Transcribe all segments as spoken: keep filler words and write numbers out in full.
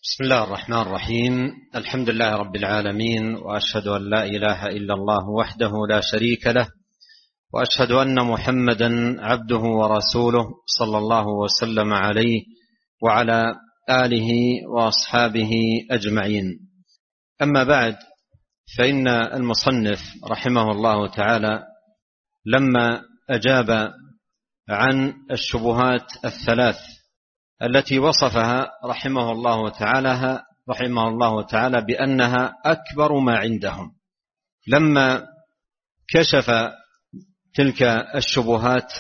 بسم الله الرحمن الرحيم. الحمد لله رب العالمين، وأشهد أن لا إله إلا الله وحده لا شريك له، وأشهد أن محمدا عبده ورسوله صلى الله وسلم عليه وعلى آله وأصحابه أجمعين. أما بعد، فإن المصنف رحمه الله تعالى لما أجاب عن الشبهات الثلاث التي وصفها رحمه الله تعالى رحمه الله تعالى بأنها أكبر ما عندهم، لما كشف تلك الشبهات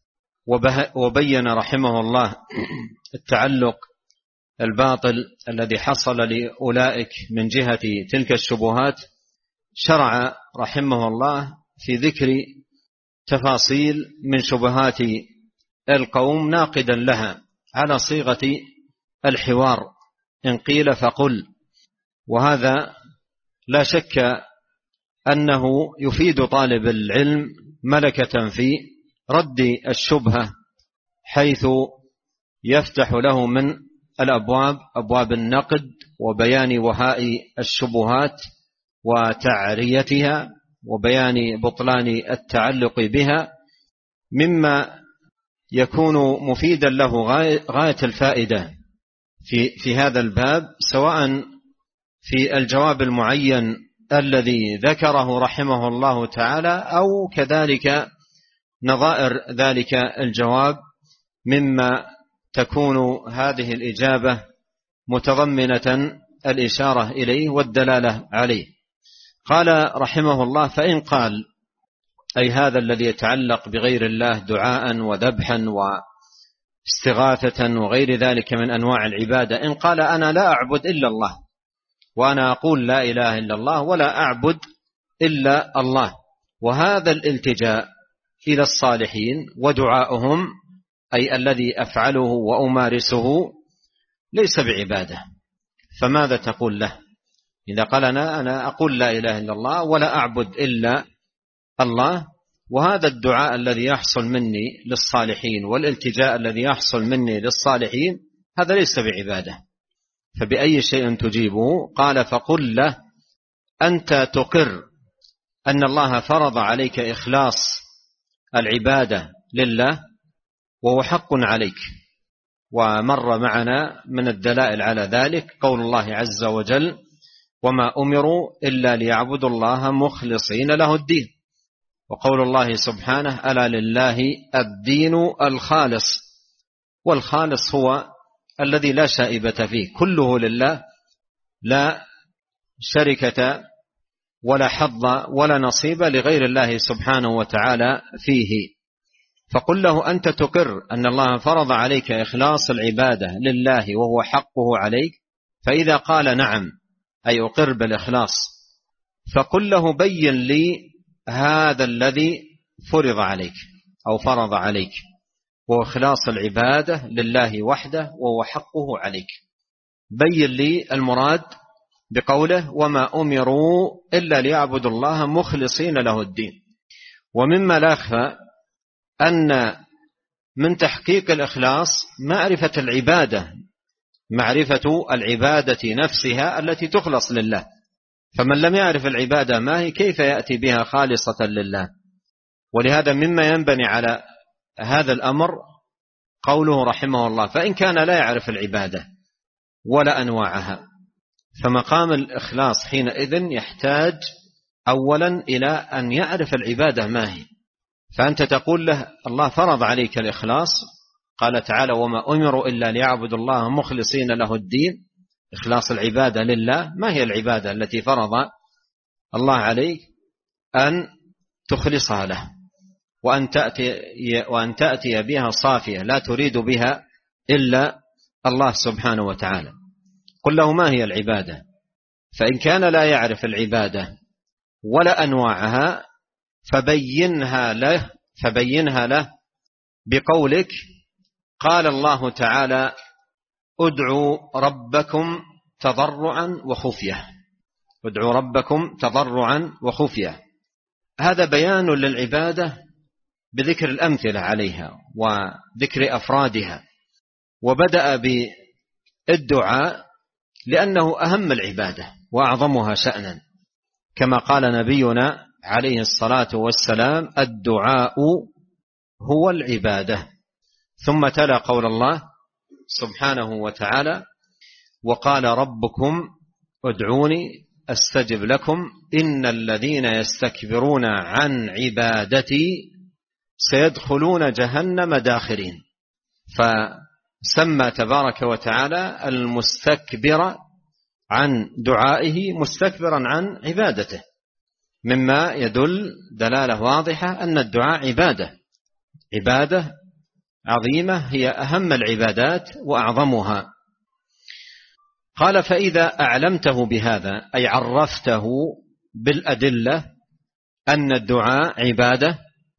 وبين رحمه الله التعلق الباطل الذي حصل لأولئك من جهة تلك الشبهات، شرع رحمه الله في ذكر تفاصيل من شبهات القوم ناقدا لها على صيغة الحوار، إن قيل فقل. وهذا لا شك أنه يفيد طالب العلم ملكة في رد الشبهة، حيث يفتح له من الأبواب أبواب النقد وبيان وهاء الشبهات وتعريتها وبيان بطلان التعلق بها، مما يكون مفيدا له غاية الفائدة في في هذا الباب، سواء في الجواب المعين الذي ذكره رحمه الله تعالى، أو كذلك نظائر ذلك الجواب مما تكون هذه الإجابة متضمنة الإشارة إليه والدلالة عليه. قال رحمه الله: فإن قال، أي هذا الذي يتعلق بغير الله دعاء وذبحا واستغاثة وغير ذلك من أنواع العبادة، إن قال أنا لا أعبد إلا الله، وأنا أقول لا إله إلا الله ولا أعبد إلا الله، وهذا الالتجاء إلى الصالحين ودعاؤهم، أي الذي أفعله وأمارسه، ليس بعبادة، فماذا تقول له إذا قال أنا, أنا أقول لا إله إلا الله ولا أعبد إلا الله، وهذا الدعاء الذي يحصل مني للصالحين والالتجاء الذي يحصل مني للصالحين هذا ليس بعبادة، فبأي شيء تجيبه؟ قال: فقل له أنت تقر أن الله فرض عليك إخلاص العبادة لله، وهو حق عليك، ومر معنا من الدلائل على ذلك قول الله عز وجل: وما أمروا إلا ليعبدوا الله مخلصين له الدين، وقول الله سبحانه: ألا لله الدين الخالص، والخالص هو الذي لا شائبة فيه، كله لله، لا شركة ولا حظ ولا نصيب لغير الله سبحانه وتعالى فيه. فقل له أنت تقر أن الله فرض عليك إخلاص العبادة لله وهو حقه عليك، فإذا قال نعم أي أقر بالإخلاص، فقل له بين لي هذا الذي فرض عليك أو فرض عليك، وهو إخلاص العبادة لله وحده وهو حقه عليك. بين لي المراد بقوله وما أمروا إلا ليعبدوا الله مخلصين له الدين. ومما لا يخفى أن من تحقيق الإخلاص معرفة العبادة، معرفة العبادة نفسها التي تخلص لله، فمن لم يعرف العبادة ما هي كيف يأتي بها خالصة لله؟ ولهذا مما ينبني على هذا الأمر قوله رحمه الله: فإن كان لا يعرف العبادة ولا أنواعها، فمقام الإخلاص حينئذ يحتاج أولا إلى أن يعرف العبادة ما هي. فأنت تقول له الله فرض عليك الإخلاص، قال تعالى: وما أمروا إلا ليعبدوا الله مخلصين له الدين، إخلاص العبادة لله. ما هي العبادة التي فرض الله عليك أن تخلصها له، وأن تأتي, وأن تأتي بها صافية لا تريد بها إلا الله سبحانه وتعالى؟ قل له ما هي العبادة. فإن كان لا يعرف العبادة ولا أنواعها فبينها له فبينها له بقولك: قال الله تعالى: ادعوا ربكم تضرعا وخفية. ادعوا ربكم تضرعا وخفية، هذا بيان للعبادة بذكر الأمثلة عليها وذكر أفرادها، وبدأ بالدعاء لأنه أهم العبادة وأعظمها شأنا، كما قال نبينا عليه الصلاة والسلام: الدعاء هو العبادة. ثم تلا قول الله سبحانه وتعالى: وقال ربكم ادعوني أستجب لكم إن الذين يستكبرون عن عبادتي سيدخلون جهنم داخرين. فسمى تبارك وتعالى المستكبر عن دعائه مستكبرا عن عبادته، مما يدل دلالة واضحة أن الدعاء عبادة، عبادة عظيمة، هي أهم العبادات وأعظمها. قال: فإذا أعلمته بهذا، أي عرفته بالأدلة أن الدعاء عبادة،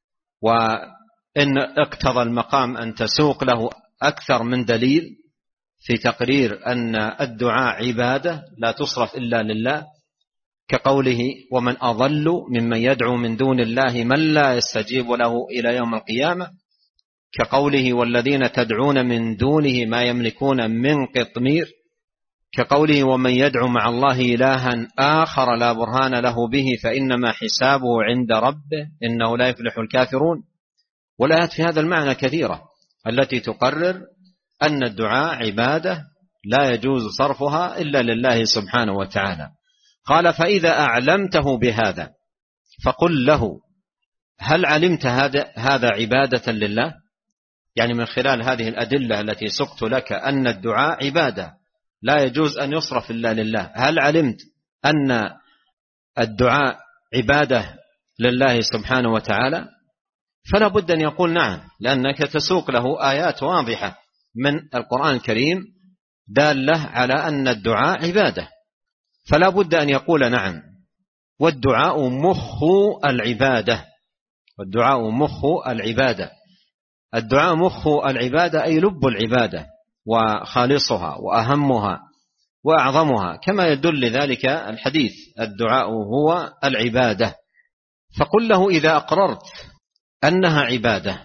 وإن اقتضى المقام أن تسوق له أكثر من دليل في تقرير أن الدعاء عبادة لا تصرف إلا لله، كقوله: ومن أضل ممن يدعو من دون الله من لا يستجيب له إلى يوم القيامة، كقوله: والذين تدعون من دونه ما يملكون من قطمير، كقوله: ومن يدعو مع الله إلها آخر لا برهان له به فإنما حسابه عند ربه إنه لا يفلح الكافرون. والآيات في هذا المعنى كثيرة التي تقرر أن الدعاء عبادة لا يجوز صرفها إلا لله سبحانه وتعالى. قال: فإذا أعلمته بهذا فقل له: هل علمت هذا هذا عبادة لله؟ يعني من خلال هذه الأدلة التي سقت لك أن الدعاء عبادة لا يجوز أن يصرف إلا لله، هل علمت أن الدعاء عبادة لله سبحانه وتعالى؟ فلا بد أن يقول نعم، لأنك تسوق له آيات واضحة من القرآن الكريم دالة على أن الدعاء عبادة، فلا بد أن يقول نعم. والدعاء مخ العبادة، والدعاء مخ العبادة، الدعاء مخ العبادة أي لب العبادة وخالصها وأهمها وأعظمها، كما يدل ذلك الحديث: الدعاء هو العبادة. فقل له: إذا أقررت أنها عبادة،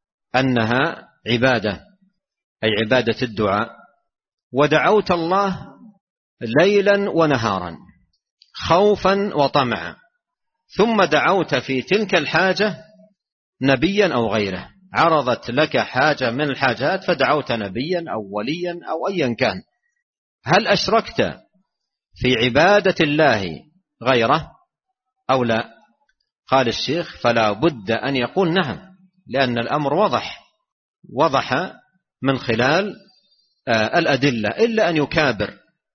أنها عبادة أي عبادة الدعاء، ودعوت الله ليلا ونهارا خوفا وطمعا، ثم دعوت في تلك الحاجة نبيا أو غيره، عرضت لك حاجة من الحاجات فدعوت نبيا أو وليا أو أيا كان، هل أشركت في عبادة الله غيره أو لا؟ قال الشيخ: فلا بد أن يقول نعم، لأن الأمر وضح وضح من خلال الأدلة، إلا أن يكابر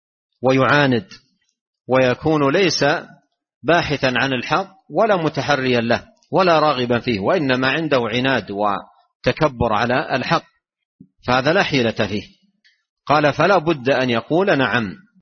ويعاند ويكون ليس باحثا عن الحق ولا متحريا له ولا راغبا فيه، وإنما عنده عناد وتكبر على الحق، فهذا لا حيلة فيه. قال: فلا بد أن يقول نعم.